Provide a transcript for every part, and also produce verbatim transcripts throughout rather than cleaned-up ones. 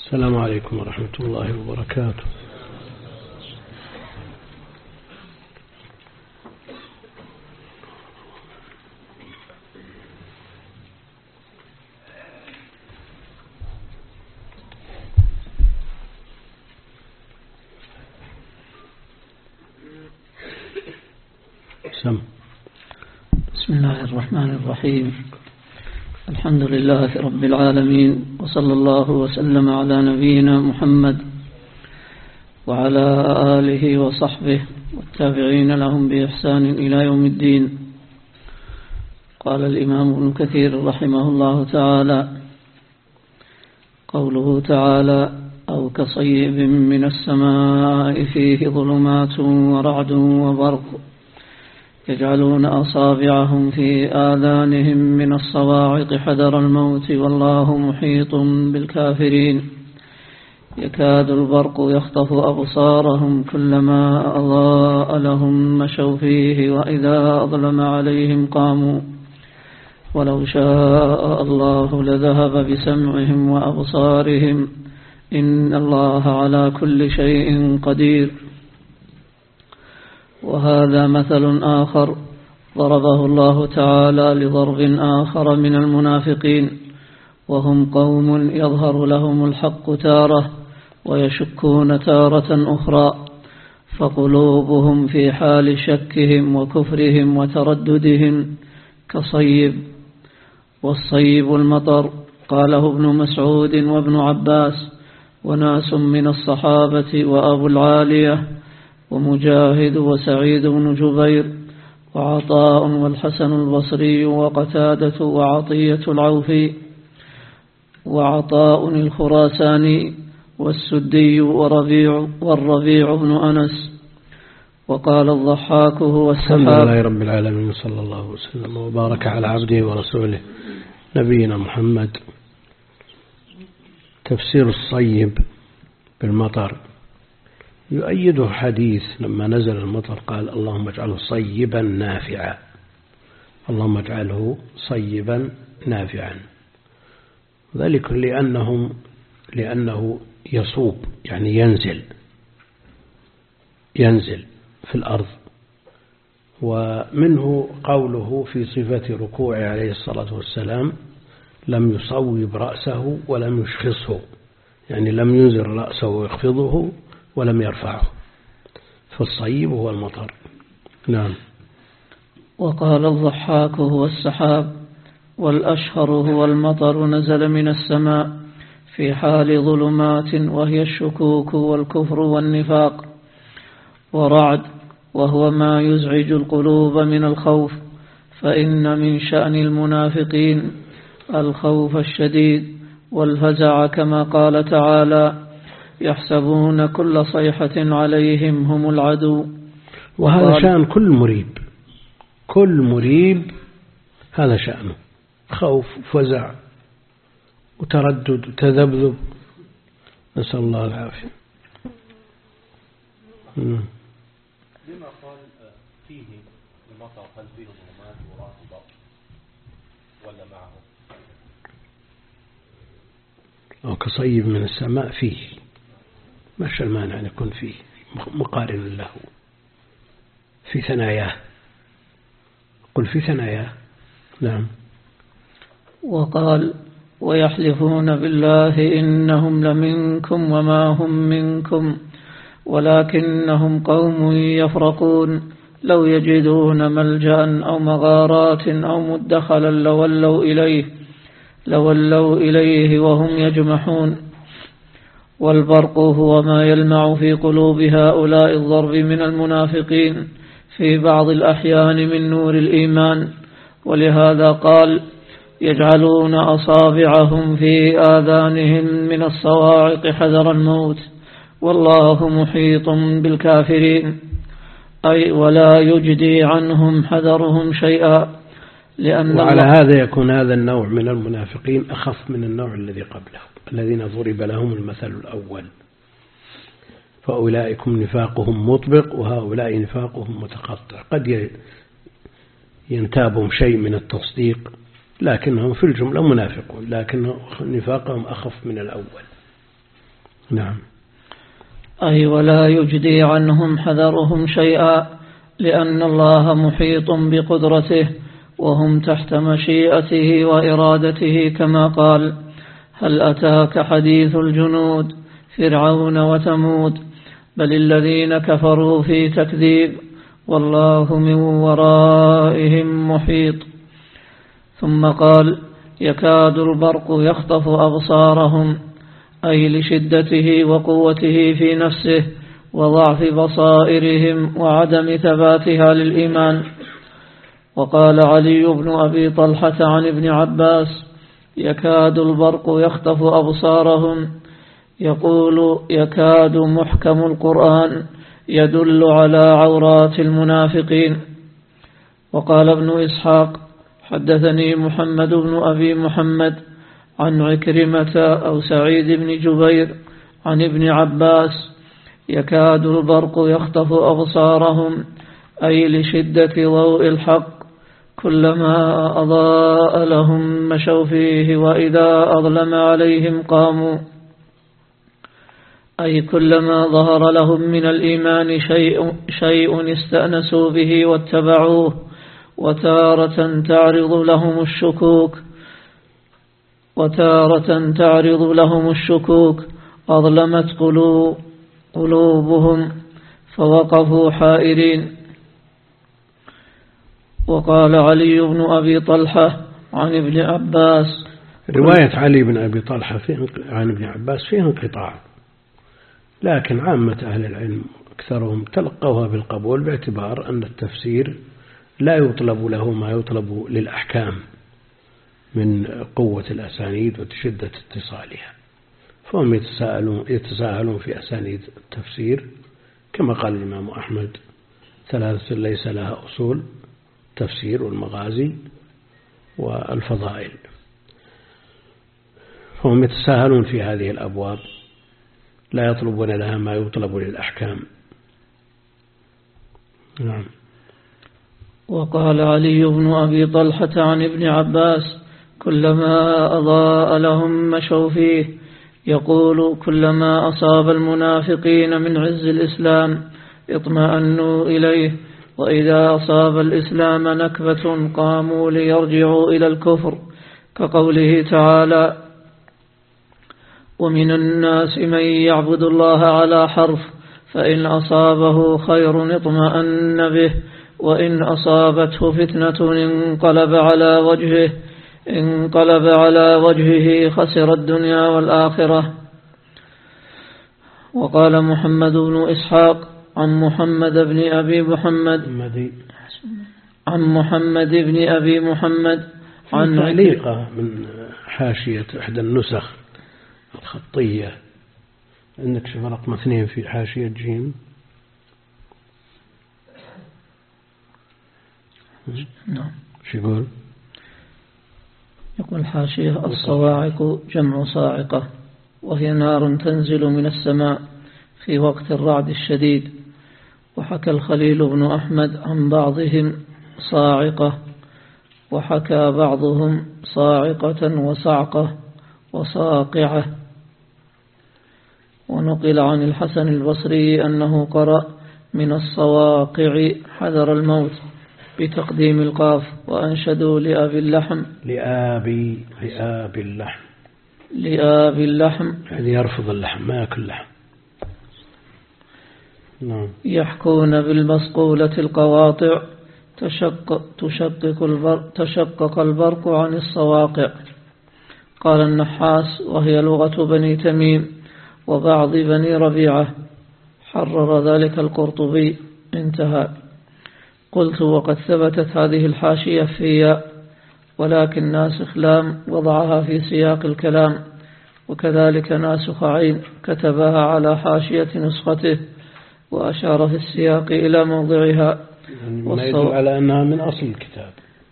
السلام عليكم ورحمة الله وبركاته. سم. بسم الله الرحمن الرحيم. الحمد لله رب العالمين، وصلى الله وسلم على نبينا محمد وعلى آله وصحبه والتابعين لهم بإحسان إلى يوم الدين. قال الإمام ابن كثير رحمه الله تعالى: قوله تعالى: أو كصيب من السماء فيه ظلمات ورعد وبرق يجعلون أصابعهم في آذانهم من الصواعق حذر الموت والله محيط بالكافرين. يكاد البرق يخطف أبصارهم كلما أضاء لهم مشوا فيه وإذا أظلم عليهم قاموا ولو شاء الله لذهب بسمعهم وأبصارهم إن الله على كل شيء قدير. وهذا مثل آخر ضربه الله تعالى لضرب آخر من المنافقين، وهم قوم يظهر لهم الحق تارة ويشكون تارة أخرى، فقلوبهم في حال شكهم وكفرهم وترددهم كصيب. والصيب المطر، قاله ابن مسعود وابن عباس وناس من الصحابة وأبو العالية ومجاهد وسعيد بن جبير وعطاء والحسن البصري وقتادة وعطية العوفي وعطاء الخراساني والسدي وربيع والربيع بن أنس. وقال الضحاك هو السحاب. الحمد لله رب العالمين، صلى الله وسلم وبارك على عبده ورسوله نبينا محمد. تفسير الصيب بالمطر يؤيده حديث لما نزل المطر قال: اللهم اجعله صيبا نافعا، اللهم اجعله صيبا نافعا. ذلك لأنهم لأنه يصوب، يعني ينزل ينزل في الأرض. ومنه قوله في صفة ركوعه عليه الصلاة والسلام: لم يصوب رأسه ولم يشخصه، يعني لم ينزل رأسه ويخفضه ولم يرفعه، فالصيب هو المطر. نعم. وقال الضحاك هو السحاب، والأشهر هو المطر نزل من السماء في حال ظلمات وهي الشكوك والكفر والنفاق. ورعد، وهو ما يزعج القلوب من الخوف، فإن من شأن المنافقين الخوف الشديد والفزع، كما قال تعالى: يحسبون كل صيحة عليهم هم العدو. وهذا شأن كل مريب، كل مريب هذا شأنه، خوف وفزع وتردد وتذبذب، نسأل الله العافية. لما قال فيه المطر هل فيه ظلمات ورعد وبرق ولا معه؟ أو كصيب من السماء فيه، ما المانع أن يكون فيه مقارن له في ثناياه، قل في ثناياه. نعم. وقال: ويحلفون بالله إنهم لمنكم وما هم منكم ولكنهم قوم يفرقون لو يجدون ملجأ أو مغارات أو مدخلا لولوا إليه لولوا إليه وهم يجمحون. والبرق هو ما يلمع في قلوب هؤلاء الضرب من المنافقين في بعض الأحيان من نور الإيمان، ولهذا قال: يجعلون أصابعهم في آذانهم من الصواعق حذر الموت والله محيط بالكافرين، أي ولا يجدي عنهم حذرهم شيئا. لأن وعلى هذا يكون هذا النوع من المنافقين أخف من النوع الذي قبله، الذين ضرب لهم المثل الأول، فأولئكم نفاقهم مطبق وهؤلاء نفاقهم متقطع. قد ينتابهم شيء من التصديق لكنهم في الجملة منافقون، لكن نفاقهم أخف من الأول. نعم. أي ولا يجدي عنهم حذرهم شيئا لأن الله محيط بقدرته وهم تحت مشيئته وإرادته كما قال: هل أتاك حديث الجنود فرعون وثمود بل الذين كفروا في تكذيب والله من ورائهم محيط. ثم قال: يكاد البرق يخطف أبصارهم، أي لشدته وقوته في نفسه وضعف بصائرهم وعدم ثباتها للإيمان. وقال علي بن أبي طلحة عن ابن عباس: يكاد البرق يخطف أبصارهم، يقول يكاد محكم القرآن يدل على عورات المنافقين. وقال ابن إسحاق: حدثني محمد بن أبي محمد عن عكرمة أو سعيد بن جبير عن ابن عباس: يكاد البرق يخطف أبصارهم، أي لشدة ضوء الحق، كلما أضاء لهم مشوا فيه وإذا أظلم عليهم قاموا، أي كلما ظهر لهم من الإيمان شيء, شيء استأنسوا به واتبعوه. وتارة تعرض لهم الشكوك وتارة تعرض لهم الشكوك أظلمت قلوب قلوبهم فوقفوا حائرين. وقال علي بن أبي طلحة عن ابن عباس: رواية علي بن أبي طلحة عن ابن عباس فيها انقطاع، لكن عامة أهل العلم أكثرهم تلقوها بالقبول باعتبار أن التفسير لا يطلب له ما يطلب للأحكام من قوة الأسانيد وشدة اتصالها، فهم يتساءلون, يتساءلون في أسانيد التفسير كما قال الإمام أحمد: ثلاثة ليس لها أصول: التفسير والمغازي والفضائل. فهم يتساهلون في هذه الأبواب، لا يطلبون لها ما يطلب للأحكام. نعم. وقال علي بن أبي طلحة عن ابن عباس: كلما أضاء لهم مشوا فيه، يقول كلما أصاب المنافقين من عز الإسلام اطمأنوا إليه، وإذا أصاب الإسلام نكبة قاموا ليرجعوا إلى الكفر، كقوله تعالى: ومن الناس من يعبد الله على حرف فإن أصابه خير اطمأن به وإن أصابته فتنة انقلب على وجهه انقلب على وجهه خسر الدنيا والآخرة. وقال محمد بن إسحاق عن محمد بن أبي محمد عن محمد بن أبي محمد عن تعليقة من حاشية إحدى النسخ الخطية، عندك شوف رقم اثنين في حاشية جيم. نعم. شو يقول؟ يقول حاشية: الصواعق جمع صاعقة، وهي نار تنزل من السماء في وقت الرعد الشديد. وحكى الخليل بن أحمد عن بعضهم صاعقة، وحكى بعضهم صاعقة وصعقة وصاقعة. ونقل عن الحسن البصري أنه قرأ من الصواقع حذر الموت بتقديم القاف، وأنشدوا لأبي اللحم لآبي لآبي اللحم لآبي اللحم يعني يرفض اللحم، ما يأكل لحم. نعم. يحكون بالمصقولة القواطع تشق تشقق البرق, تشقق البرق عن الصواقع. قال النحاس: وهي لغة بني تميم وبعض بني ربيعة، حرر ذلك القرطبي. انتهى. قلت: وقد ثبتت هذه الحاشية في، ولكن ناسخ لام وضعها في سياق الكلام، وكذلك ناسخ عين كتبها على حاشية نسخته وأشار في السياق إلى موضعها. يعني ما يدل على أنها من أصل الكتاب،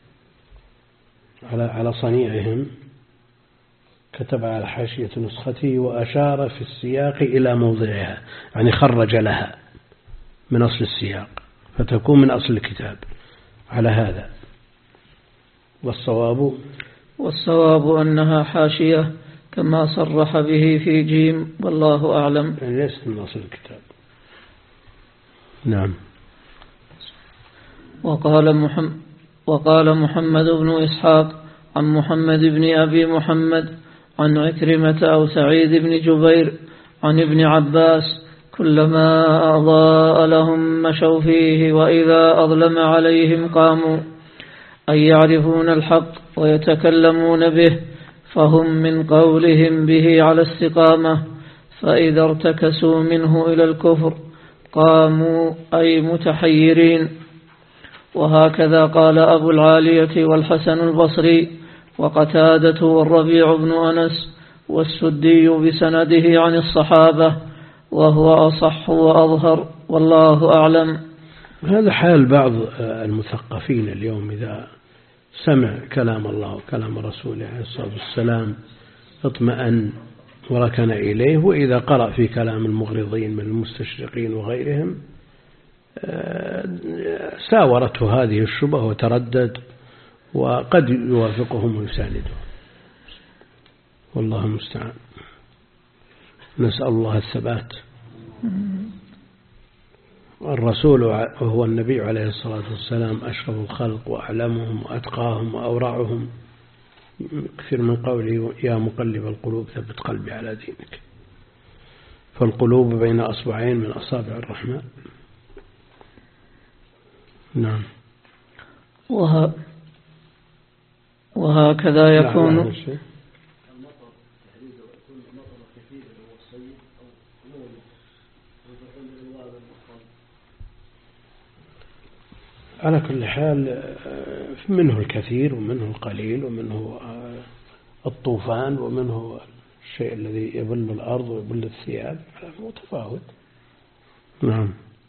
على على صنيعهم، كتب على حاشية نسخته وأشار في السياق إلى موضعها، يعني خرج لها من أصل السياق فتكون من أصل الكتاب على هذا. والصواب والصواب أنها حاشية كما صرح به في جيم، والله أعلم. يعني ليس من أصل الكتاب. نعم. وقال محمد وقال محمد بن إسحاق عن محمد بن أبي محمد عن عكرمة أو سعيد بن جبير عن ابن عباس: كلما أضاء لهم مشوا فيه، وإذا أظلم عليهم قاموا، أي يعرفون الحق ويتكلمون به، فهم من قولهم به على استقامة، فإذا ارتكسوا منه إلى الكفر قاموا أي متحيرين. وهكذا قال أبو العالية والحسن البصري وقتادة والربيع بن أنس والسدي بسنده عن الصحابة، وهو أصح وأظهر، والله أعلم. هذا حال بعض المثقفين اليوم، إذا سمع كلام الله وكلام رسوله عليه الصلاة والسلام اطمأن وركن إليه، وإذا قرأ في كلام المغرضين من المستشرقين وغيرهم ساورته هذه الشبهة وتردد، وقد يوافقهم ويساندهم، والله المستعان. نسأل الله الثبات. الرسول وهو النبي عليه الصلاة والسلام أشرف الخلق وأعلمهم وأتقاهم وأورعهم، كثير من قوله: يا مقلب القلوب ثبت قلبي على دينك. فالقلوب بين أصبعين من أصابع الرحمن. نعم. وه... وهكذا يكون على كل حال منه الكثير ومنه القليل، ومنه الطوفان، ومنه الشيء الذي يبل الأرض ويبل الثياب، متفاوت. نعم.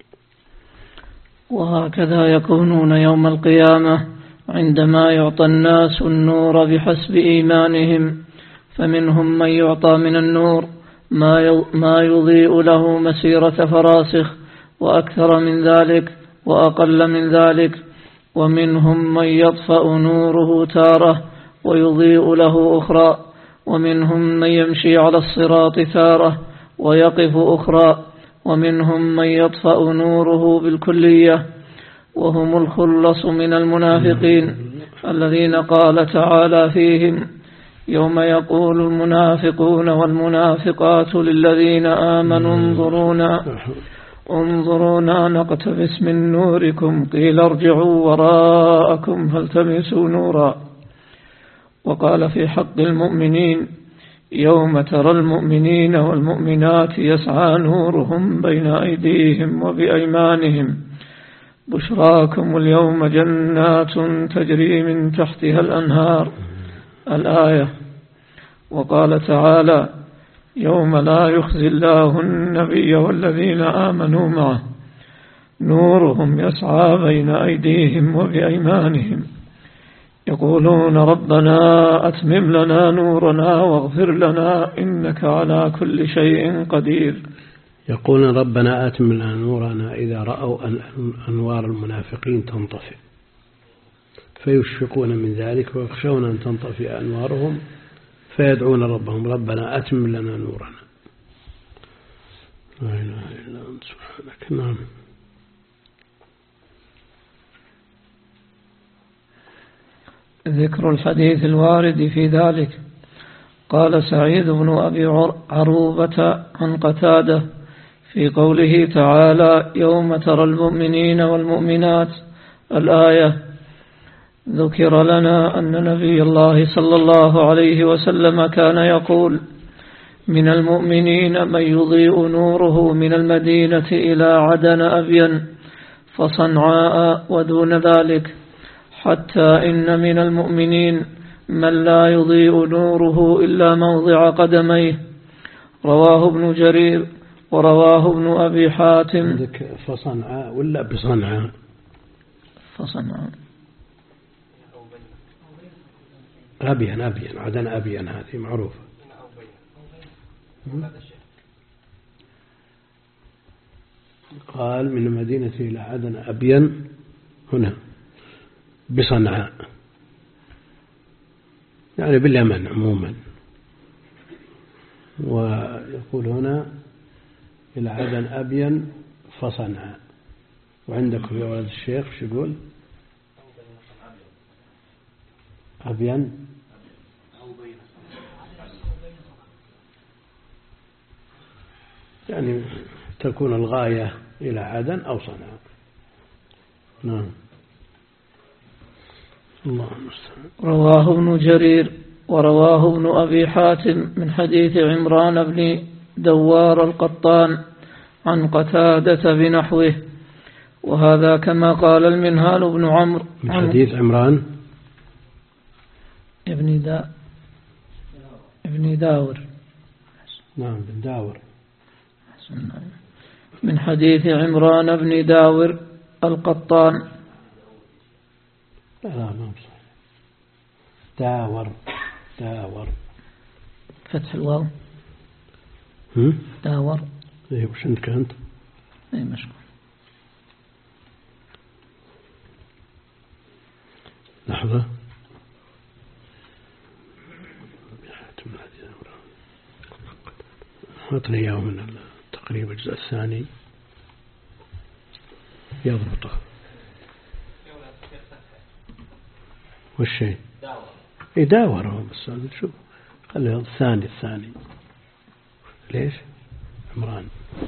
وهكذا يكونون يوم القيامة عندما يعطى الناس النور بحسب إيمانهم، فمنهم من يعطى من النور ما يضيء له مسيرة فراسخ وأكثر من ذلك وأقل من ذلك، ومنهم من يطفأ نوره تارة ويضيء له أخرى، ومنهم من يمشي على الصراط تارة ويقف أخرى، ومنهم من يطفأ نوره بالكلية، وهم الخلص من المنافقين الذين قال تعالى فيهم: يوم يقول المنافقون والمنافقات للذين آمنوا انظرونا انظرونا نقتبس من نوركم قيل ارجعوا وراءكم فالتمسوا نورا. وقال في حق المؤمنين: يوم ترى المؤمنين والمؤمنات يسعى نورهم بين أيديهم وبأيمانهم بشراكم اليوم جنات تجري من تحتها الأنهار، الآية. وقال تعالى: يوم لا يخزي الله النبي والذين آمنوا معه نورهم يسعى بين أيديهم وبأيمانهم يقولون ربنا أتمم لنا نورنا واغفر لنا إنك على كل شيء قدير. يقولون ربنا أتمم لنا نورنا إذا رأوا أنوار المنافقين تنطفئ فيشفقون من ذلك ويخشون أن تنطفئ أنوارهم فيدعون ربهم ربنا أتمم لنا نورنا. لا إله إلا أنت سبحانك. نعم. ذكر الحديث الوارد في ذلك. قال سعيد بن أبي عروبة عن قتادة في قوله تعالى: يوم ترى المؤمنين والمؤمنات، الآية: ذكر لنا أن نبي الله صلى الله عليه وسلم كان يقول: من المؤمنين من يضيء نوره من المدينة إلى عدن أبين فصنعاء ودون ذلك، حتى إن من المؤمنين من لا يضيء نوره إلا موضع قدميه. رواه ابن جرير ورواه ابن أبي حاتم. عندك فصنعاء ولا بصنعاء؟ فصنعاء أبين أبين عدن أبين هذه معروفة. قال من المدينة إلى عدن أبين هنا بصنعاء، يعني باليمن عموما. ويقول هنا إلى عدن أبين فصنعاء. وعندكم يا ولد الشيخ شو يقول؟ أبين يعني تكون الغاية إلى عدن أو صنعاء. نعم. الله المستعان. رواه ابن جرير ورواه ابن أبي حاتم من حديث عمران بن دوار القطان عن قتادة بنحوه، وهذا كما قال المنهال بن عمرو من حديث عمران ابن دا ابن داور. نعم بن داور. من حديث عمران بن داور القطان. لا لا ما بصح. داور داور فتح الواو. هم؟ داور. ايه وش عندك انت؟ اي مشكور. لحظة. أعطني إياه من تقريب الجزء الثاني يضبطه. والشيء يداور بس شو خليه الثاني الثاني ليش عمران.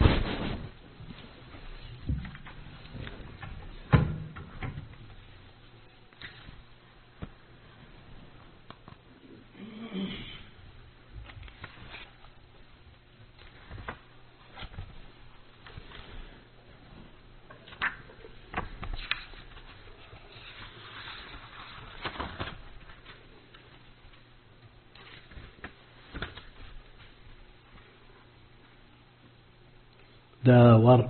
داور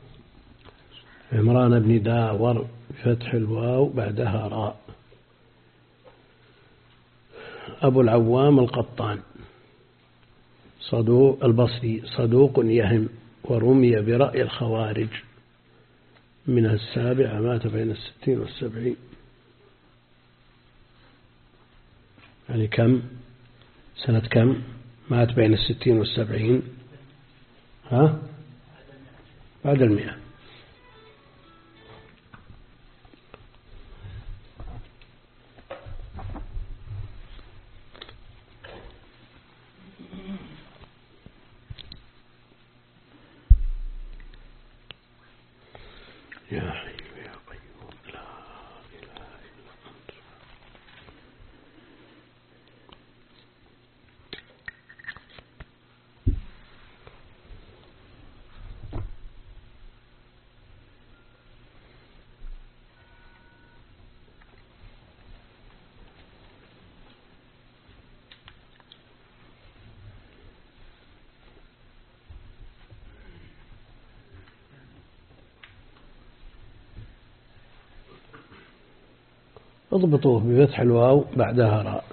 عمران بن داور بفتح الواو بعدها راء. أبو العوام القطان صدوق البصري صدوق يهم ورمي برأي الخوارج من السابعة مات بين الستين والسبعين. يعني كم سنة كم مات بين الستين والسبعين؟ ها بعد المئة. يا حي يا قيوم لا إله إلا أنت. اضبطوه بفتح الواو بعدها راء.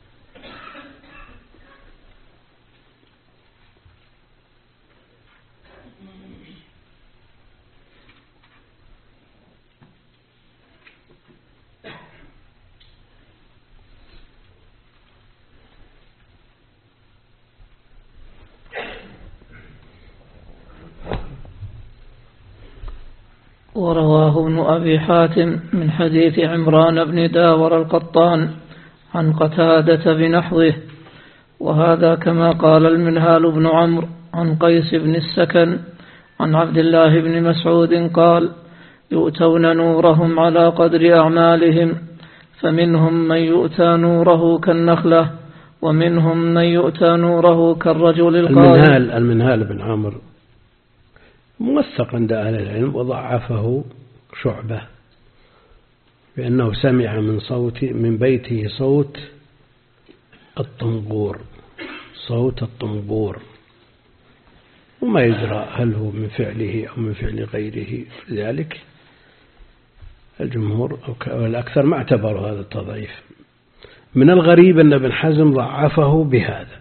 ورواه ابن أبي حاتم من حديث عمران بن داور القطان عن قتادة بنحوه، وهذا كما قال المنهال بن عمرو عن قيس بن السكن عن عبد الله بن مسعود قال: يؤتون نورهم على قدر أعمالهم، فمنهم من يؤتى نوره كالنخلة، ومنهم من يؤتى نوره كالرجل القائم. المنهال المنهال بن عمرو موثق عند أهل العلم، وضعفه شعبة بأنه سمع من صوت من بيته صوت الطنبور صوت الطنبور، وما يدرى هل هو من فعله أو من فعل غيره. لذلك الجمهور أو الأكثر ما اعتبروا هذا التضعيف. من الغريب أن ابن حزم ضعفه بهذا.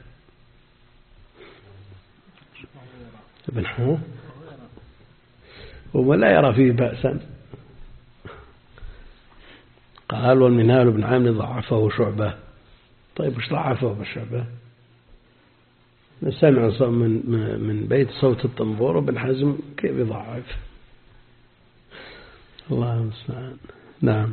ابن حزم ولا يرى فيه بأسا. قال: والمنهال بن عامر ضعفه شعبة. طيب وش ضعفه بالشعبة؟ سمع من من بيت صوت الطنبور وابن حزم كيف يضعف؟ الله المستعان. نعم.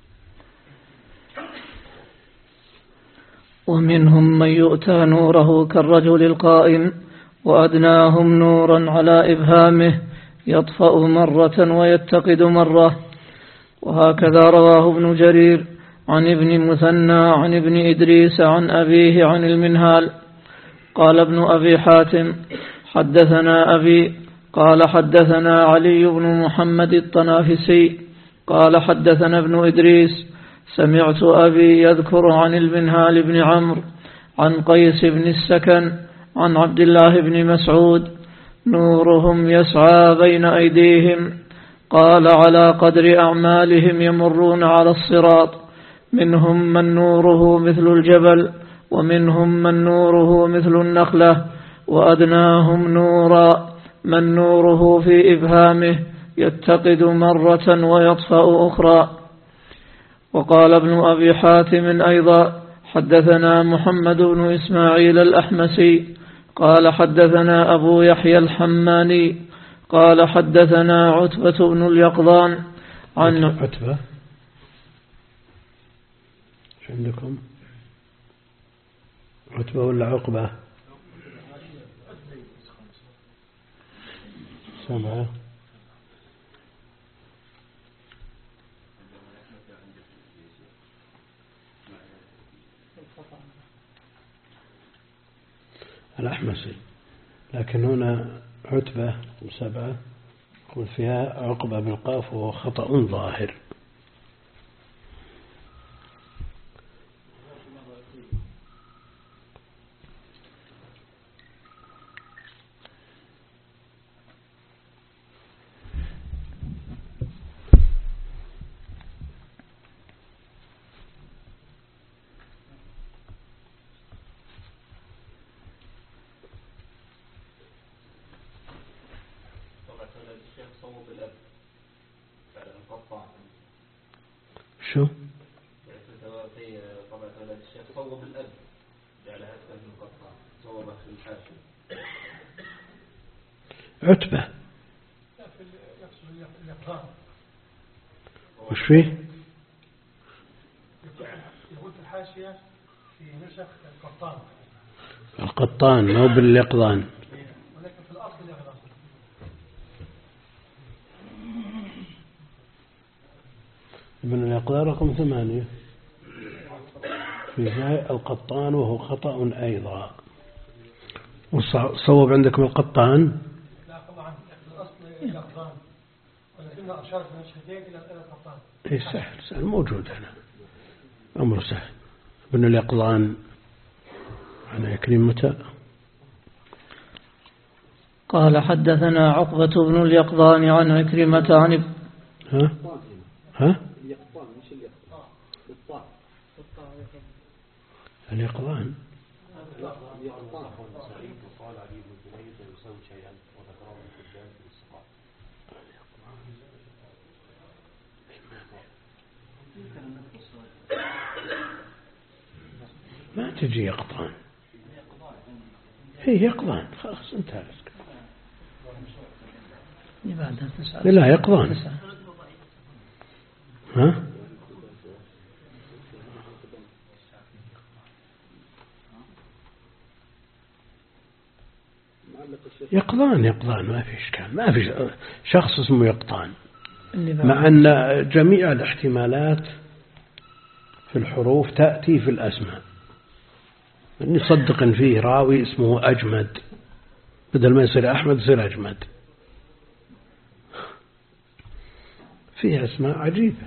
ومنهم من يؤتى نوره كالرجل القائم وأدناهم نورا على إبهامه يطفأ مرة ويتقد مرة. وهكذا رواه ابن جرير عن ابن مثنى عن ابن إدريس عن أبيه عن المنهال. قال ابن أبي حاتم حدثنا أبي قال حدثنا علي بن محمد الطنافسي قال حدثنا ابن إدريس سمعت أبي يذكر عن المنهال بن عمرو عن قيس بن السكن عن عبد الله بن مسعود نورهم يسعى بين أيديهم. قال على قدر أعمالهم يمرون على الصراط، منهم من نوره مثل الجبل ومنهم من نوره مثل النخلة، وأدناهم نورا من نوره في إبهامه يتقد مرة ويطفأ أخرى. وقال ابن أبي حاتم أيضا حدثنا محمد بن إسماعيل الأحمسي قال حدثنا أبو يحيى الحماني قال حدثنا عتبة بن اليقظان عن عتبة شو عندكم؟ عتبة ولا عقبة؟ سمعه الأحمسي، لكن هنا عتبة وسبعة يقول فيها عقبة بالقاف وهو خطأ ظاهر. شو؟ في طبعة ولد الشيخ صوب الأب جعلها أسفل من القطع صوبها في الحاشية. عتبة وش فيه؟ يقول في الحاشية في نسخ القطان القطان مو باليقظان، ولكن في الأصل اليقظان. ابن اليقظان رقم ثمانية في جاء القطان وهو خطأ أيضا. وصوب عندكم القطان؟ لا طبعا في الأصل اليقظان، ولكنها أشارت من الشهدين إلى القطان. إيه سهل سهل موجود هنا، أمر سهل. ابن اليقظان عن عكرمة قال حدثنا عقبة بن اليقظان عن عكرمة عن ها ها اليقظان مش اليقظان بالطاء اليقظان. اليقظان وقال علي بن جنيد يسوي شيئا وذكره ابن حجاج في السقاط. ما تجي يقظان، هي يقظان خلاص انتهى. لا يقظان. ها يقظان يقظان ما في إشكال، ما في شخص اسمه يقظان، مع أن جميع الاحتمالات في الحروف تأتي في الأسماء. نصدق فيه راوي اسمه أجمد، بدل ما يصير أحمد يصير أجمد. فيها أسماء عجيبة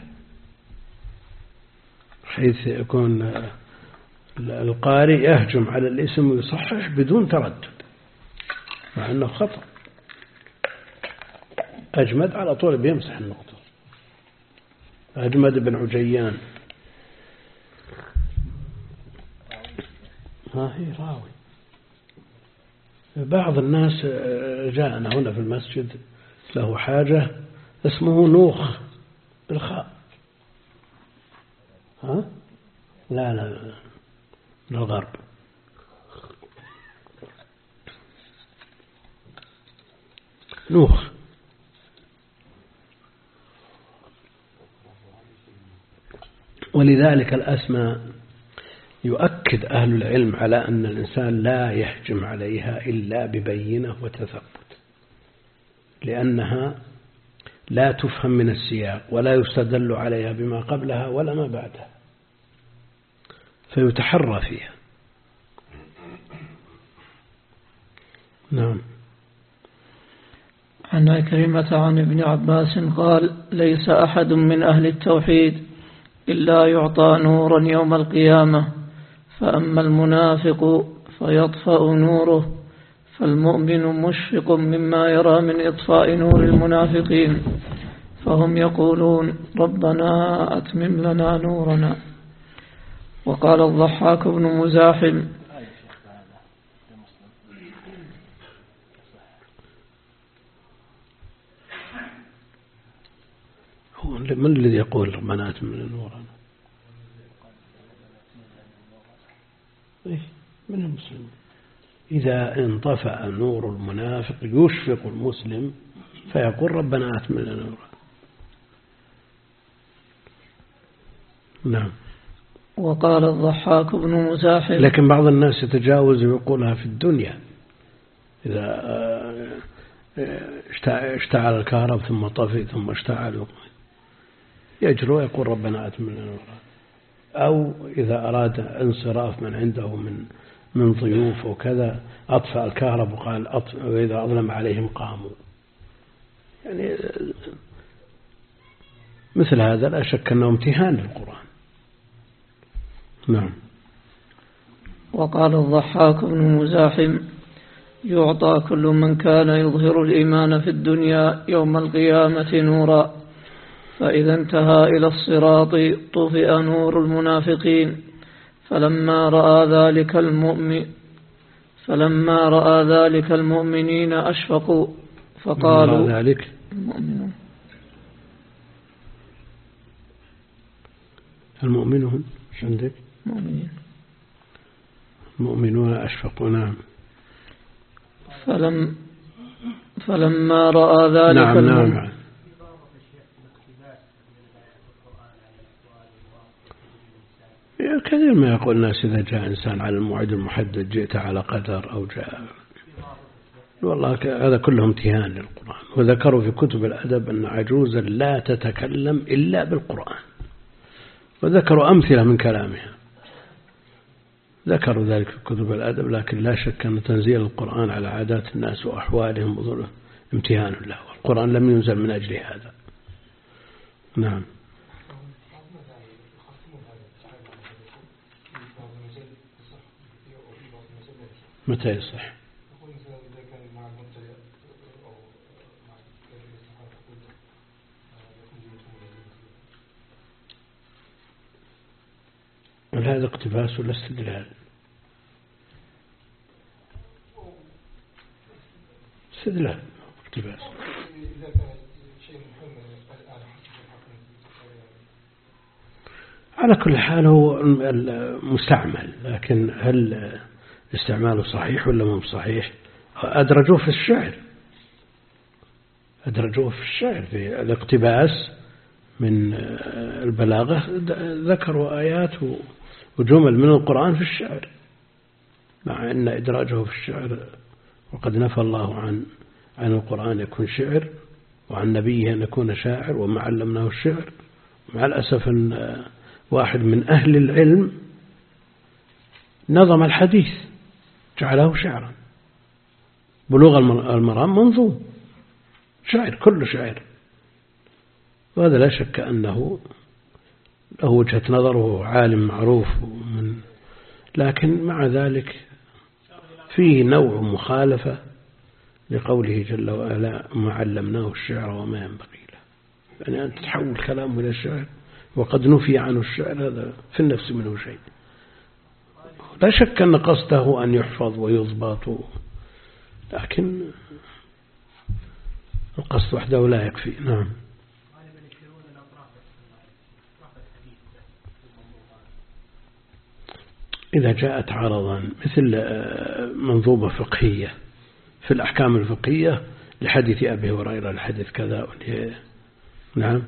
حيث يكون القارئ يهجم على الاسم ويصحح بدون تردد، مع أنه خطأ. أجمد على طول بيمسح النقطة. أجمد بن عجيان ها هي راوي. بعض الناس جاءنا هنا في المسجد له حاجة اسمه نوخ بالخاء. ها لا لا لا الغرب نور. ولذلك الأسماء يؤكد أهل العلم على أن الإنسان لا يحجم عليها إلا ببينة وتثبت، لأنها لا تفهم من السياق ولا يستدل عليها بما قبلها ولا ما بعدها، فيتحرى فيها. نعم. عن عكرمة عن ابن عباس قال: ليس أحد من أهل التوحيد إلا يعطى نورا يوم القيامة، فأما المنافق فيطفأ نوره، فالمؤمن مشفق مما يرى من إطفاء نور المنافقين، فهم يقولون: ربنا أتمم لنا نورنا. وقال الضحاك بن مزاحم: من الذي يقول ربنا أتمم لنا نورنا؟ من المسلمين. إذا انطفأ نور المنافق يشفق المسلم فيقول ربنا أتمم لنا نورنا. نعم. وقال الضحاك بن مزاحم: لكن بعض الناس يتجاوز ويقولها في الدنيا، إذا اشتعل الكهرب ثم طفئ ثم اشتعل يجرؤ يقول ربنا أتمم لنا نورنا. أو إذا أراد انصراف من عنده من من ضيوف وكذا أطفأ الكهرب وقال وإذا أظلم عليهم قاموا. يعني مثل هذا لا شك أنه امتهان للقرآن. نعم. وقال الضحاك بن مزاحم: يعطى كل من كان يظهر الإيمان في الدنيا يوم القيامة نورا، فإذا انتهى إلى الصراط طفئ نور المنافقين، فلما رأى ذلك المؤمن فلما رأى ذلك المؤمنين أشفقوا فقالوا ذلك المؤمنون المؤمنون عندك مؤمنين المؤمنون أشفقوا. نعم. فلم فلما رأى ذلك نعم المؤمن نعم. كثير ما يقول الناس إذا جاء إنسان على الموعد المحدد جئت على قدر أو جاء، والله هذا كله امتهان للقرآن. وذكروا في كتب الأدب أن عجوزا لا تتكلم إلا بالقرآن، وذكروا أمثلة من كلامها، ذكروا ذلك في كتب الأدب. لكن لا شك أن تنزيل القرآن على عادات الناس وأحوالهم وظلهم امتهان له، والقرآن لم ينزل من أجل هذا. نعم. متى يصح؟ هذا اقتباس ولا استدلال؟ استدلال اقتباس. على كل حال هو مستعمل، لكن هل استعماله صحيح ولا مو صحيح؟ أدرجوه في الشعر، أدرجوه في الشعر في الاقتباس من البلاغة، ذكروا آيات وجمل من القرآن في الشعر، مع أن إدراجه في الشعر وقد نفى الله عن عن القرآن يكون شعر، وعن نبيه أن يكون شاعر، وما علمناه الشعر. مع الأسف أن واحد من أهل العلم نظم الحديث جعله شعرا، بلوغ المرام منظوم شعر كله شعر، وهذا لا شك أنه له وجهة نظره، عالم معروف من، لكن مع ذلك فيه نوع مخالفة لقوله جل وعلا ما علمناه الشعر وما ينبغي له. يعني أن تتحول كلامه إلى الشعر وقد نفي عنه الشعر، هذا في النفس منه شيء. لا شك أن قصده أن يحفظ ويضبط، لكن القصد وحده لا يكفي. نعم. إذا جاءت عرضا مثل منظومة فقهية في الأحكام الفقهية لحديث أبي هريرة الحديث كذا. نعم.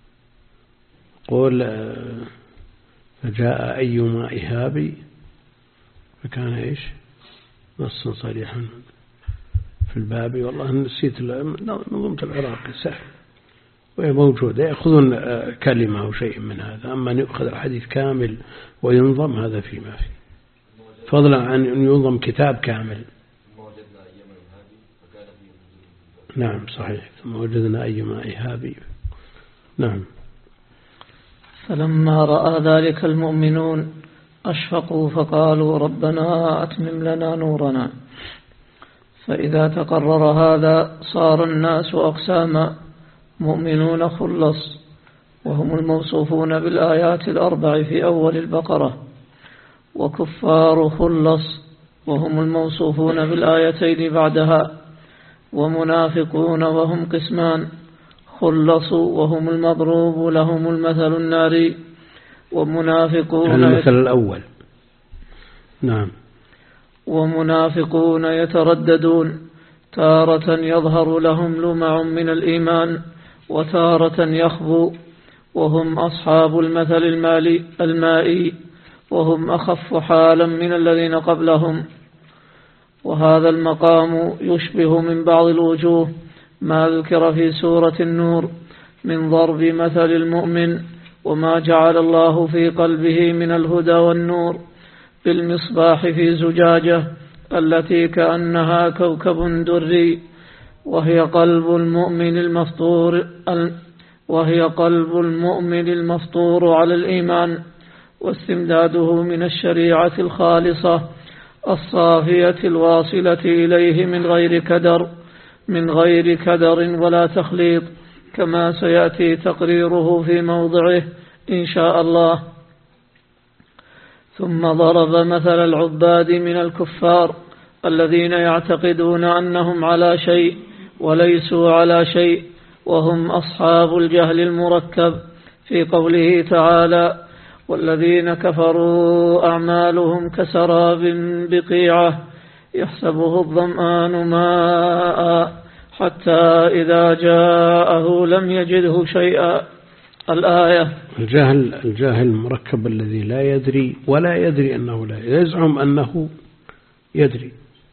قول فجاء أيما إهابي فكان إيش نص صريحا في الباب. والله نسيت نظمة العراقي سهل وهي موجودة، يأخذون كلمة أو شيء من هذا، أما أن يأخذ الحديث كامل وينظم هذا فيما فيه، فضلا عن أن ينظم كتاب كامل. نعم صحيح. ثم وجدنا أيما إهابي. نعم. فلما رأى ذلك المؤمنون أشفقوا فقالوا ربنا أتمم لنا نورنا. فإذا تقرر هذا صار الناس أقساما: مؤمنون خلص وهم الموصوفون بالآيات الأربع في أول البقرة، وكفار خلص وهم الموصوفون بالآيتين بعدها، ومنافقون وهم قسمان: خلصوا وهم المضروب لهم المثل الناري، ومنافقون المثل الأول. نعم. ومنافقون يترددون، تارة يظهر لهم لمع من الإيمان وتارة يخبو، وهم أصحاب المثل المالي المائي، وهم أخف حالا من الذين قبلهم. وهذا المقام يشبه من بعض الوجوه ما ذكر في سورة النور من ضرب مثل المؤمن وما جعل الله في قلبه من الهدى والنور بالمصباح في زجاجة التي كأنها كوكب دري، وهي قلب المؤمن المفطور وهي قلب المؤمن المفطور على الإيمان، واستمداده من الشريعة الخالصة الصافية الواصلة إليه من غير كدر من غير كدر ولا تخليط، كما سيأتي تقريره في موضعه إن شاء الله. ثم ضرب مثل العباد من الكفار الذين يعتقدون أنهم على شيء وليسوا على شيء، وهم أصحاب الجهل المركب، في قوله تعالى: والذين كفروا أعمالهم كسراب بقيعة يحسبه الظمآن ماء حتى إذا جاءه لم يجده شيئا. الآية. الجاهل الجاهل المركب الذي لا يدري ولا يدري أنه لا يزعم أنه يدري.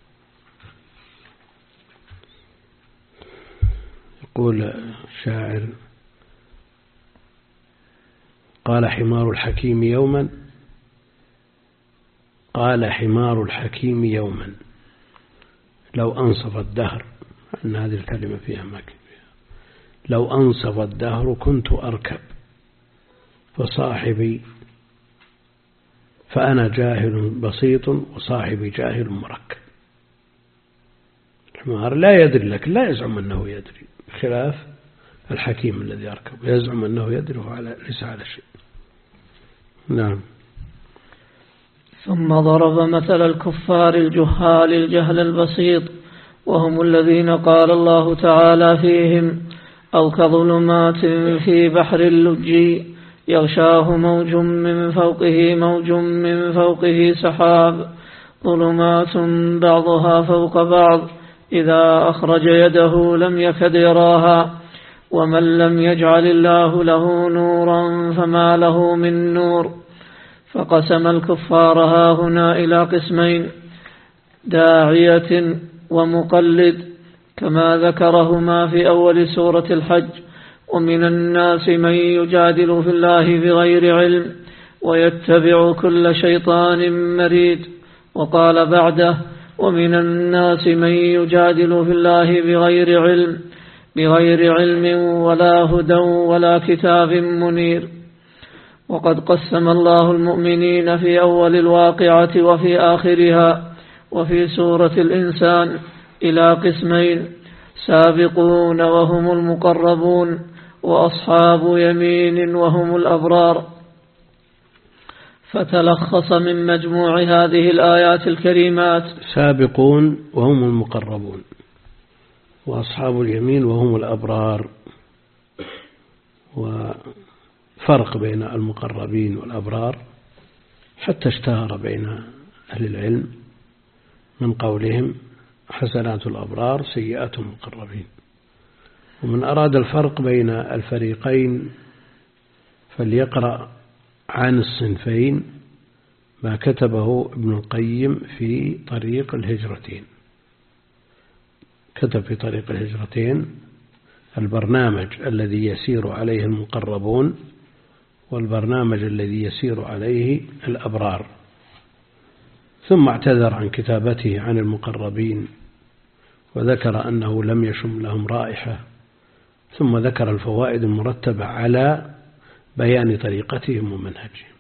يقول الشاعر: قال حمار الحكيم يوما قال حمار الحكيم يوما لو أنصف الدهر، أن هذه الكلمة فيها ما فيها، لو أنصف الدهر كنت أركب فصاحبي فأنا جاهل بسيط وصاحبي جاهل مركب. الحمار لا يدري لكن لا يزعم أنه يدري، خلاف الحكيم الذي يركب يزعم أنه يدري وهو ليس على شيء. نعم. ثم ضرب مثل الكفار الجهال الجهل البسيط، وهم الذين قال الله تعالى فيهم: أو كظلمات في بحر اللجي يغشاه موج من فوقه موج من فوقه سحاب ظلمات بعضها فوق بعض إذا أخرج يده لم يكد يراها ومن لم يجعل الله له نورا فما له من نور. فقسم الكفار هاهنا إلى قسمين: داعية ومقلد، كما ذكرهما في أول سورة الحج: ومن الناس من يجادل في الله بغير علم ويتبع كل شيطان مريد. وقال بعده: ومن الناس من يجادل في الله بغير علم بغير علم ولا هدى ولا كتاب منير. وقد قسم الله المؤمنين في أول الواقعة وفي آخرها وفي سورة الإنسان إلى قسمين: سابقون وهم المقربون، وأصحاب يمين وهم الأبرار. فتلخص من مجموع هذه الآيات الكريمات: سابقون وهم المقربون، وأصحاب اليمين وهم الأبرار. وفرق بين المقربين والأبرار حتى اشتهر بين أهل العلم من قولهم: حسنات الأبرار سيئات المقربين. ومن أراد الفرق بين الفريقين فليقرأ عن الصنفين ما كتبه ابن القيم في طريق الهجرتين. كتب في طريق الهجرتين البرنامج الذي يسير عليه المقربون والبرنامج الذي يسير عليه الأبرار، ثم اعتذر عن كتابته عن المقربين وذكر أنه لم يشم لهم رائحة، ثم ذكر الفوائد المرتبة على بيان طريقتهم ومنهجهم.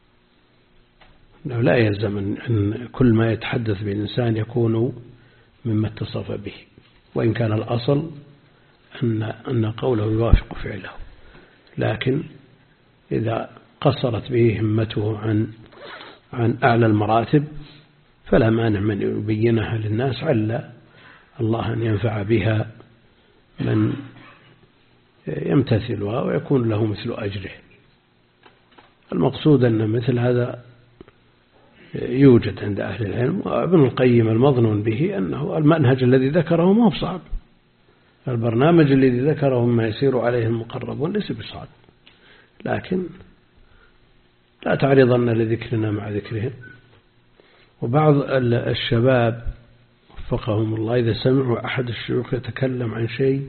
لا يلزم أن كل ما يتحدث بالإنسان يكون مما اتصف به، وإن كان الأصل أن أن قوله يوافق فعله، لكن إذا قصرت به همته عن عن أعلى المراتب فلا مانع من يبينها للناس عل الله أن ينفع بها من يمتثلها ويكون له مثل أجره. المقصود أن مثل هذا يوجد عند أهل العلم، وابن القيم المظنون به أنه المنهج الذي ذكره ما هو بصعب، البرنامج الذي ذكره ما يسير عليه المقربون ليس بصعب، لكن لا تعرضن لذكرنا مع ذكرهم. وبعض الشباب وفقهم الله إذا سمعوا أحد الشيوخ يتكلم عن شيء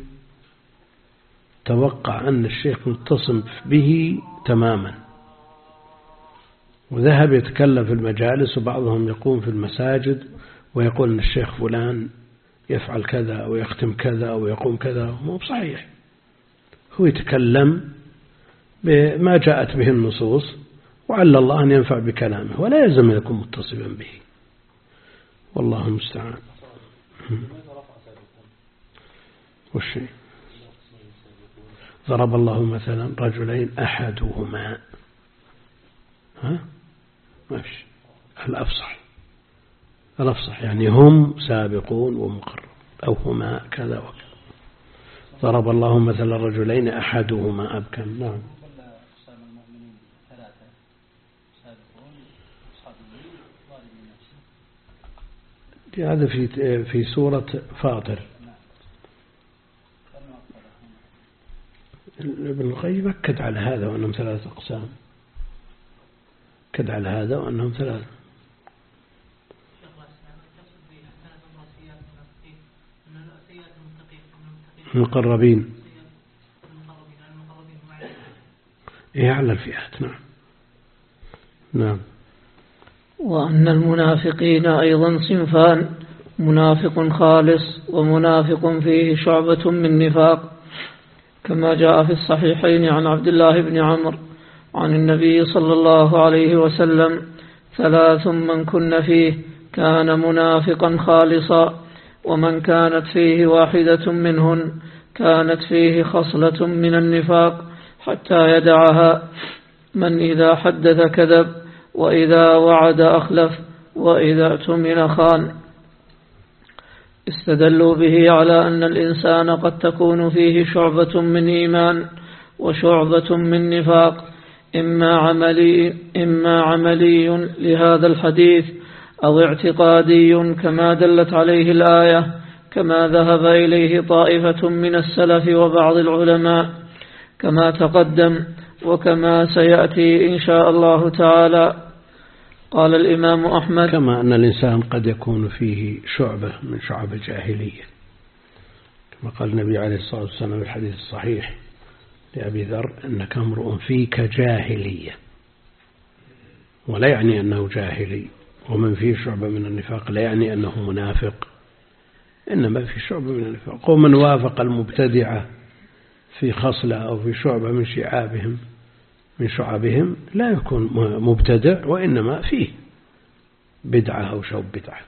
توقع أن الشيخ متصم به تماما، وذهب يتكلم في المجالس، وبعضهم يقوم في المساجد ويقول أن الشيخ فلان يفعل كذا ويختم كذا ويقوم كذا. مو بصحيح، هو يتكلم بما جاءت به النصوص وعلى الله أن ينفع بكلامه، ولا يلزم أن يكون متصبا به، والله المستعان. والشيء ضرب الله مثلا رجلين أحدهما ها ما فيش الأفصح الأفصح يعني هم سابقون ومقرب، أو هما كذا وكذا. ضرب الله مثلا رجلين أحدهما أبكم. نعم. هذا في في سورة فاطر. ابن القيم أكد على هذا وأنهم ثلاثة أقسام، أكد على هذا وأنهم ثلاثة. المقربين إيه على الفئات. نعم نعم. وأن المنافقين أيضا صنفان: منافق خالص ومنافق فيه شعبة من نفاق، كما جاء في الصحيحين عن عبد الله بن عمرو عن النبي صلى الله عليه وسلم: ثلاث من كن فيه كان منافقا خالصا، ومن كانت فيه واحدة منهن كانت فيه خصلة من النفاق حتى يدعها: من إذا حدث كذب، وإذا وعد أخلف، وإذا اؤتمن خان. استدلوا به على أن الإنسان قد تكون فيه شعبة من إيمان وشعبة من نفاق، إما عملي, إما عملي لهذا الحديث أو اعتقادي كما دلت عليه الآية، كما ذهب إليه طائفة من السلف وبعض العلماء كما تقدم وكما سيأتي إن شاء الله تعالى. قال الإمام أحمد: كما أن الإنسان قد يكون فيه شعبة من شعب الجاهلية، كما قال النبي عليه الصلاة والسلام في الحديث الصحيح لأبي ذر: إنك امرؤ فيك جاهلية، ولا يعني أنه جاهلي. ومن فيه شعبة من النفاق لا يعني أنه منافق، إنما في شعبة من النفاق. ومن وافق المبتدعة في خصلة أو في شعبة من شعابهم من شعبهم لا يكون مبتدع، وإنما فيه بدعة أو شوب بدعة.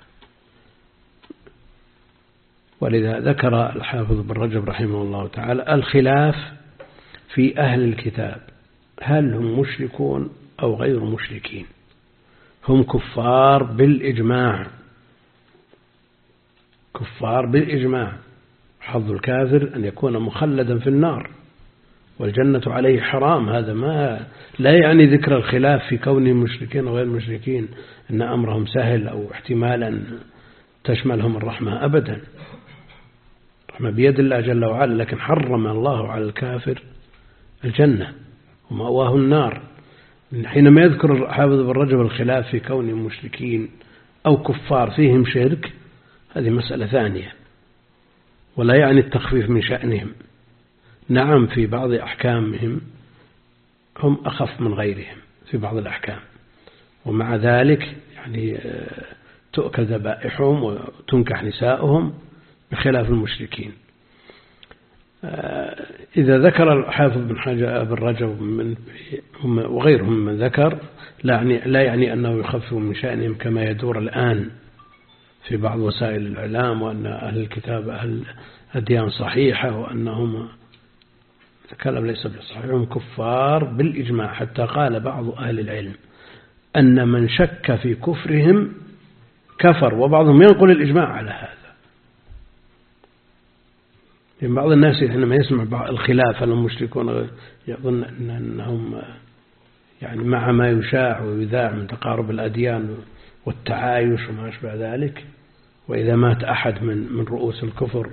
ولذا ذكر الحافظ بن رجب رحمه الله تعالى الخلاف في أهل الكتاب، هل هم مشركون أو غير مشركين؟ هم كفار بالإجماع، كفار بالإجماع. حظ الكافر أن يكون مخلدا في النار والجنة عليه حرام. هذا ما لا يعني ذكر الخلاف في كونهم مشركين وغير مشركين أن أمرهم سهل أو احتمالا تشملهم الرحمة أبدا، الرحمة بيد الله جل وعلا، لكن حرم الله على الكافر الجنة ومأواه النار. حينما يذكر حافظ بن رجب الخلاف في كونهم مشركين أو كفار فيهم شرك، هذه مسألة ثانية، ولا يعني التخفيف من شأنهم. نعم في بعض أحكامهم هم أخف من غيرهم في بعض الأحكام، ومع ذلك يعني تؤكل ذبائحهم وتنكح نساؤهم بخلاف المشركين. إذا ذكر الحافظ بن حجر بن رجب من وغيرهم من ذكر لا يعني, لا يعني أنه يخفف من شأنهم كما يدور الآن في بعض وسائل الإعلام، وأن أهل الكتاب أهل أديان صحيحة وأنهم الكلام ليس بصحيح، هم كفار بالإجماع. حتى قال بعض أهل العلم أن من شك في كفرهم كفر، وبعضهم ينقل الإجماع على هذا. يعني بعض الناس حينما يسمع الخلاف المشركون يظن أنهم يعني مع ما يشاع ويذاع من تقارب الأديان والتعايش وما أشبه ذلك، وإذا مات أحد من من رؤوس الكفر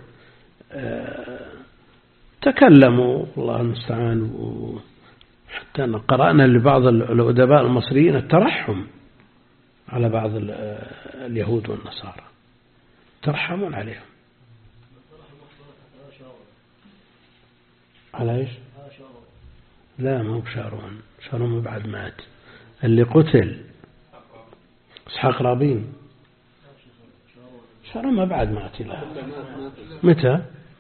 تكلموا الله المستعان. حتى قرأنا لبعض الأدباء المصريين الترحم على بعض اليهود والنصارى، ترحمون عليهم. على إيش؟ لا ما هو بشارون، شارون بعد مات. اللي قتل إسحاق رابين، شارون ما بعد مات. لا متى؟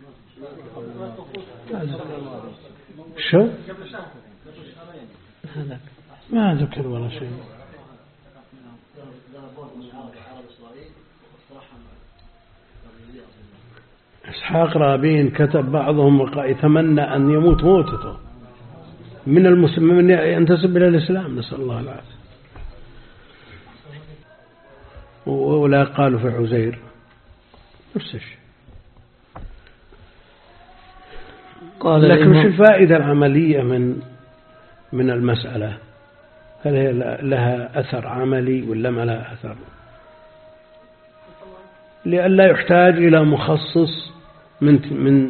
شو؟ ما ذكر ولا شيء. إسحاق رابين كتب بعضهم يتمنى أن يموت موتته من المسلمين ينتسب إلى الإسلام، نسأل الله العافية. ولا قالوا في عزير نفس الشيء. لكن وش الفائدة العملية من من المسألة؟ هل هي لها أثر عملي ولا ما لها أثر؟ لئلا يحتاج إلى مخصص من من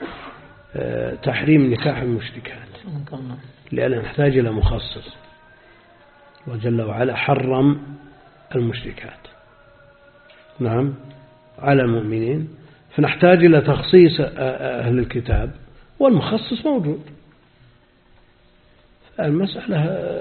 تحريم نكاح المشركات، لأن نحتاج إلى مخصص، وجل وعلا حرم المشركات نعم على المؤمنين، فنحتاج إلى تخصيص أهل الكتاب، والمخصص موجود. المسألة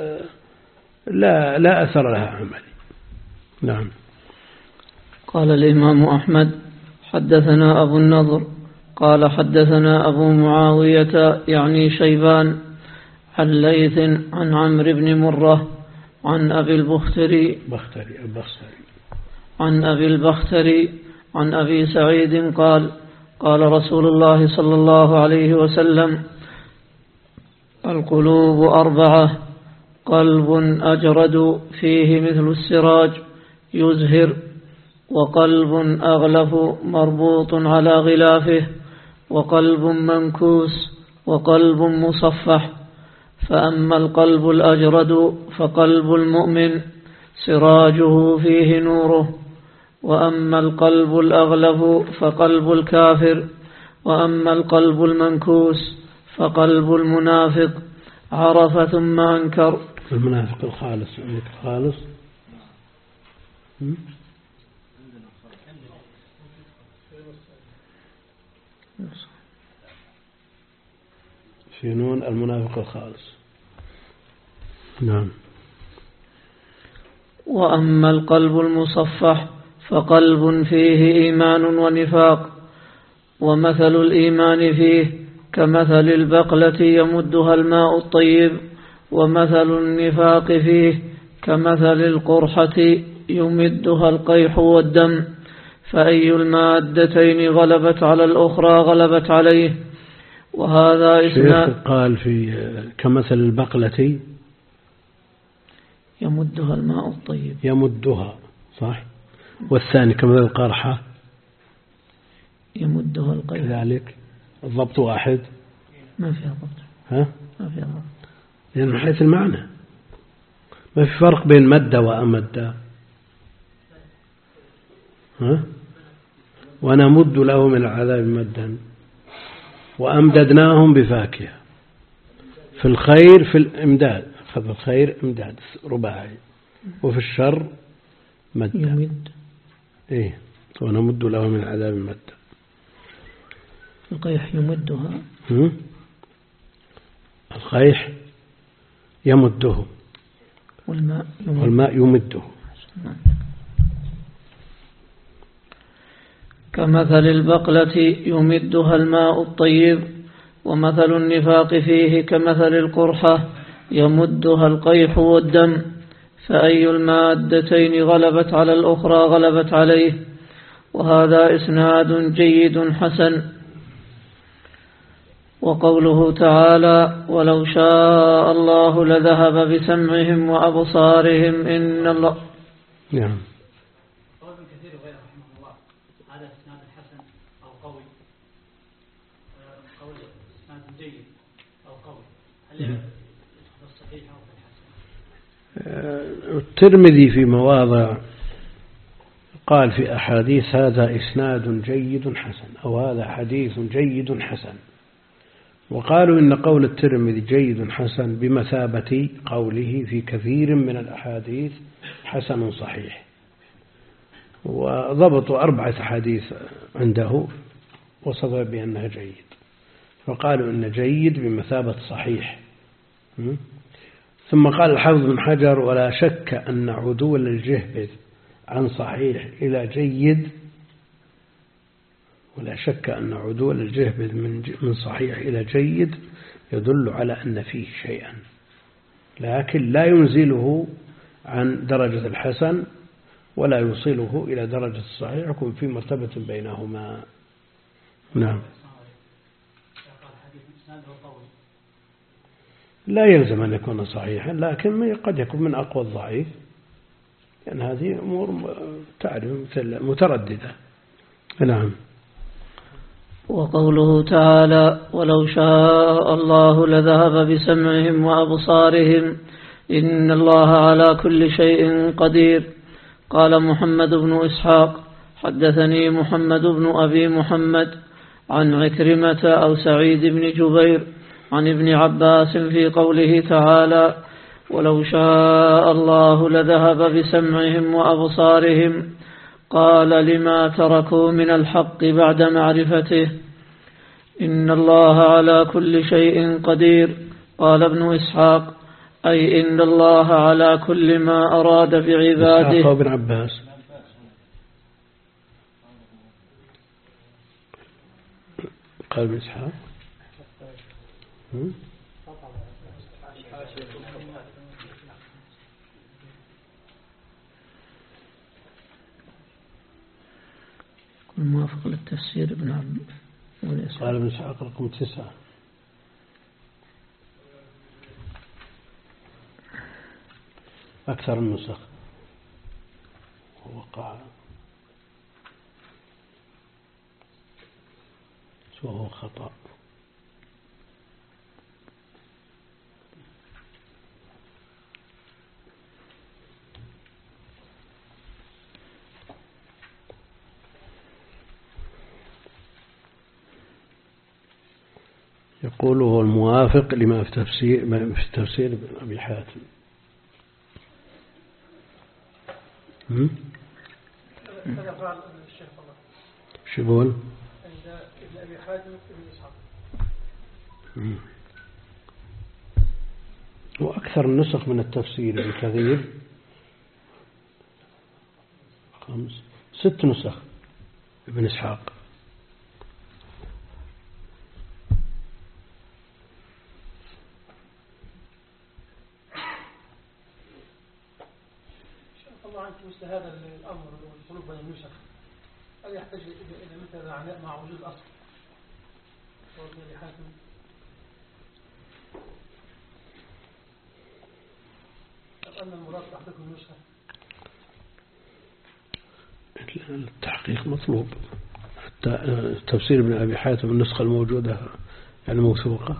لا لا أثر لها عملي. نعم. قال الإمام أحمد حدثنا أبو النضر قال حدثنا أبو معاوية يعني شيبان عن ليث عن عمرو بن مرة عن أبي البختري بختري البختري عن أبي البختري عن أبي سعيد قال قال رسول الله صلى الله عليه وسلم: القلوب أربعة، قلب أجرد فيه مثل السراج يزهر، وقلب أغلف مربوط على غلافه، وقلب منكوس، وقلب مصفح. فأما القلب الأجرد فقلب المؤمن سراجه فيه نوره، وأما القلب الأغلف فقلب الكافر، وأما القلب المنكوس فقلب المنافق عرف ثم أنكر. المنافق الخالص عندك الخالص في نون المنافق الخالص. نعم. وأما القلب المصفح فقلب فيه إيمان ونفاق، ومثل الإيمان فيه كمثل البقلة يمدها الماء الطيب، ومثل النفاق فيه كمثل القرحة يمدها القيح والدم، فأي المادتين غلبت على الأخرى غلبت عليه. وهذا إسناد قال في كمثل البقلة يمدها الماء الطيب، يمدها صح، والثاني كمثل القرحة يمدها القيح، كذلك الضبط واحد، ما فيها ضبط. ها؟ ما فيها ضبط، لأن من حيث المعنى ما في فرق بين مد وأمد. ها؟ ونمد له من العذاب مدا وأمددناهم بفاكهة. في الخير في الإمداد، في الخير إمداد رباعي، وفي الشر مد يمد. إيه ونمد له من العذاب مدا. القيح يمدها. القيح يمده والماء يمد. والماء يمده. كمثل البقلة يمدها الماء الطيب، ومثل النفاق فيه كمثل القرحة يمدها القيح والدم، فأي المادتين غلبت على الأخرى غلبت عليه. وهذا إسناد جيد حسن. وقوله تعالى ولو شاء الله لذهب بسمعهم وأبصارهم إن الله. نعم. قول ابن كثير وغيره رحمه الله هذا إسناد حسن أو قوي، قول إسناد جيد أو قوي، هل يعرف الصحيح أو الحسن؟ الترمذي في مواضع قال في أحاديث هذا إسناد جيد حسن، أو هذا حديث جيد حسن. وقالوا إن قول الترمذي جيد حسن بمثابة قوله في كثير من الأحاديث حسن صحيح. وضبطوا أربعة حديث عنده وصفوا بأنها جيد، فقالوا إن جيد بمثابة صحيح. ثم قال الحافظ بن حجر ولا شك أن عدول الجهبذ عن صحيح إلى جيد ولا شك أن عدول الجهبذ من صحيح إلى جيد يدل على أن فيه شيئا، لكن لا ينزله عن درجة الحسن ولا يوصله إلى درجة الصحيح، يكون في مرتبة بينهما. نعم. لا يلزم أن يكون صحيحا، لكن قد يكون من أقوى الضعيف، لأن يعني هذه أمور تعرف مترددة. نعم. وقوله تعالى ولو شاء الله لذهب بسمعهم وأبصارهم إن الله على كل شيء قدير. قال محمد بن إسحاق حدثني محمد بن أبي محمد عن عكرمة أو سعيد بن جبير عن ابن عباس في قوله تعالى ولو شاء الله لذهب بسمعهم وأبصارهم قال لما تركوا من الحق بعد معرفته إن الله على كل شيء قدير. قال ابن إسحاق أي إن الله على كل ما أراد بعباده. إسحاق بن عباس قال ابن إسحاق الموافق للتفسير ابن عباس. قال ابن إسحاق رقم تسعة. أكثر النسخ وقع وهو خطأ. يقول هو الموافق لما في تفسير في تفسير ابن أبي حاتم. هذا قال الشيخ الله. شو يقول؟ عند ابن أبي حاتم ابن إسحاق. وأكثر النسخ من التفسير الكثير خمس ست نسخ ابن إسحاق. مثل هذا الأمر والخلوق بين النسخ هل يحتاج إلى مثل عناء مع وجود أصل أن المراد تحقيق النسخة؟ التحقيق مطلوب. حتى تفسير ابن أبي حاتم النسخة الموجودة يعني موثوقة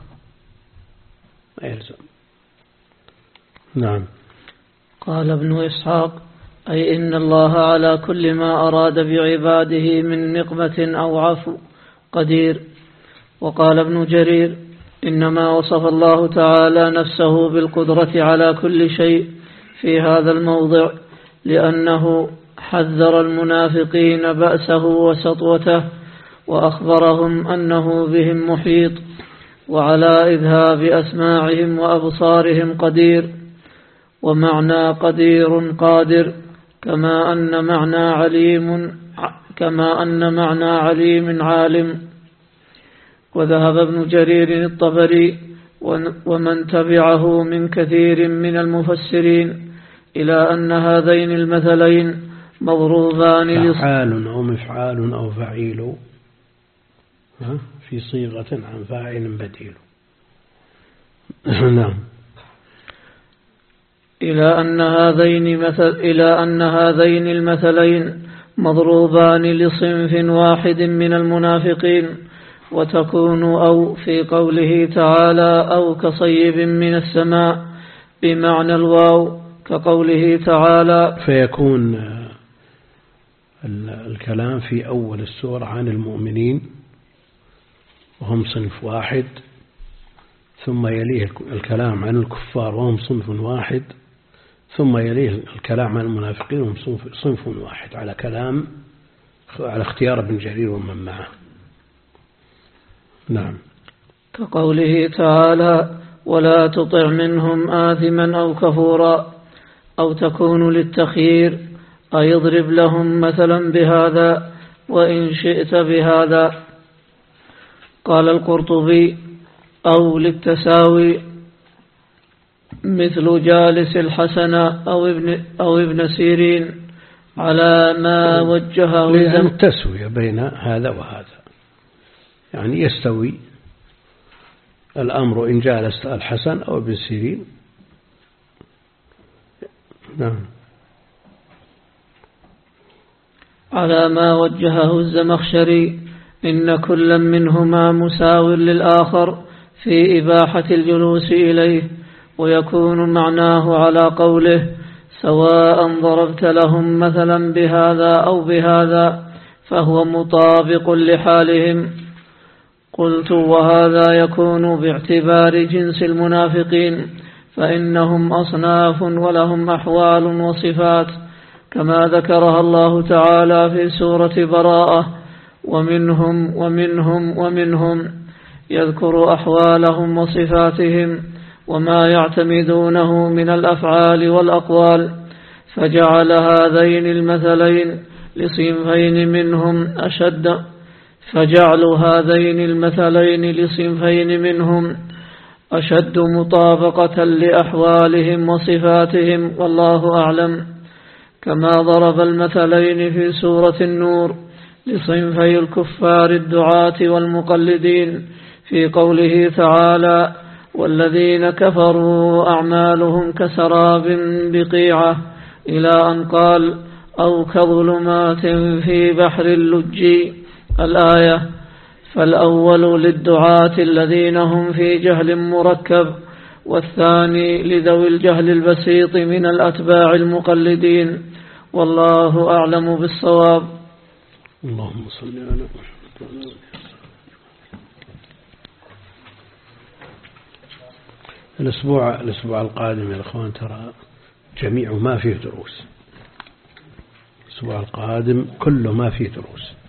ما يلزم. نعم. قال ابن إسحاق أي إن الله على كل ما أراد بعباده من نقمة أو عفو قدير. وقال ابن جرير: إنما وصف الله تعالى نفسه بالقدرة على كل شيء في هذا الموضع لأنه حذر المنافقين بأسه وسطوته وأخبرهم أنه بهم محيط وعلى إذهاب أسماعهم وأبصارهم قدير. ومعنى قدير قادر، كما أن معنى عليم كما أن معنى عليم عالم. وذهب ابن جرير الطبري ومن تبعه من كثير من المفسرين إلى أن هذين المثلين مضروبان فعال أو مفعال أو فعيل في صيغة عن فاعل بديل. نعم. إلى أن هذين مثل إلى أن هذين المثلين مضروبان لصنف واحد من المنافقين، وتكون أو في قوله تعالى أو كصيب من السماء بمعنى الواو كقوله تعالى. فيكون الكلام في أول السورة عن المؤمنين وهم صنف واحد، ثم يليه الكلام عن الكفار وهم صنف واحد، ثم يليه الكلام عن المنافقين وهم صنف واحد، على كلام على اختيار ابن جرير ومن معه. نعم. كقوله تعالى ولا تطع منهم آثما أو كفورا، أو تكون للتخيير أي اضرب لهم مثلا بهذا وإن شئت بهذا. قال القرطبي أو للتساوي مثل جالس الحسن أو ابن, أو ابن سيرين على ما وجهه لأن التسوية بين هذا وهذا، يعني يستوي الأمر إن جالس الحسن أو ابن سيرين. نعم. على ما وجهه الزمخشري إن كل منهما مساو للآخر في إباحة الجلوس إليه، ويكون معناه على قوله سواء ضربت لهم مثلا بهذا أو بهذا، فهو مطابق لحالهم. قلت وهذا يكون باعتبار جنس المنافقين، فإنهم أصناف ولهم أحوال وصفات كما ذكرها الله تعالى في سورة براءة ومنهم ومنهم ومنهم، يذكر أحوالهم وصفاتهم وما يعتمدونه من الأفعال والأقوال، فجعل هذين المثلين لصنفين منهم أشد فجعل هذين المثلين لصنفين منهم أشد مطابقة لأحوالهم وصفاتهم، والله أعلم. كما ضرب المثلين في سورة النور لصنفي الكفار الدعاة والمقلدين في قوله تعالى والذين كفروا أعمالهم كسراب بقيعة إلى أن قال أو كظلمات في بحر اللجي الآية. فالأول للدعاة الذين هم في جهل مركب، والثاني لذوي الجهل البسيط من الأتباع المقلدين، والله أعلم بالصواب. اللهم صل على محمد. الأسبوع الأسبوع القادم يا أخوان ترى جميع ما فيه دروس، الأسبوع القادم كله ما فيه دروس.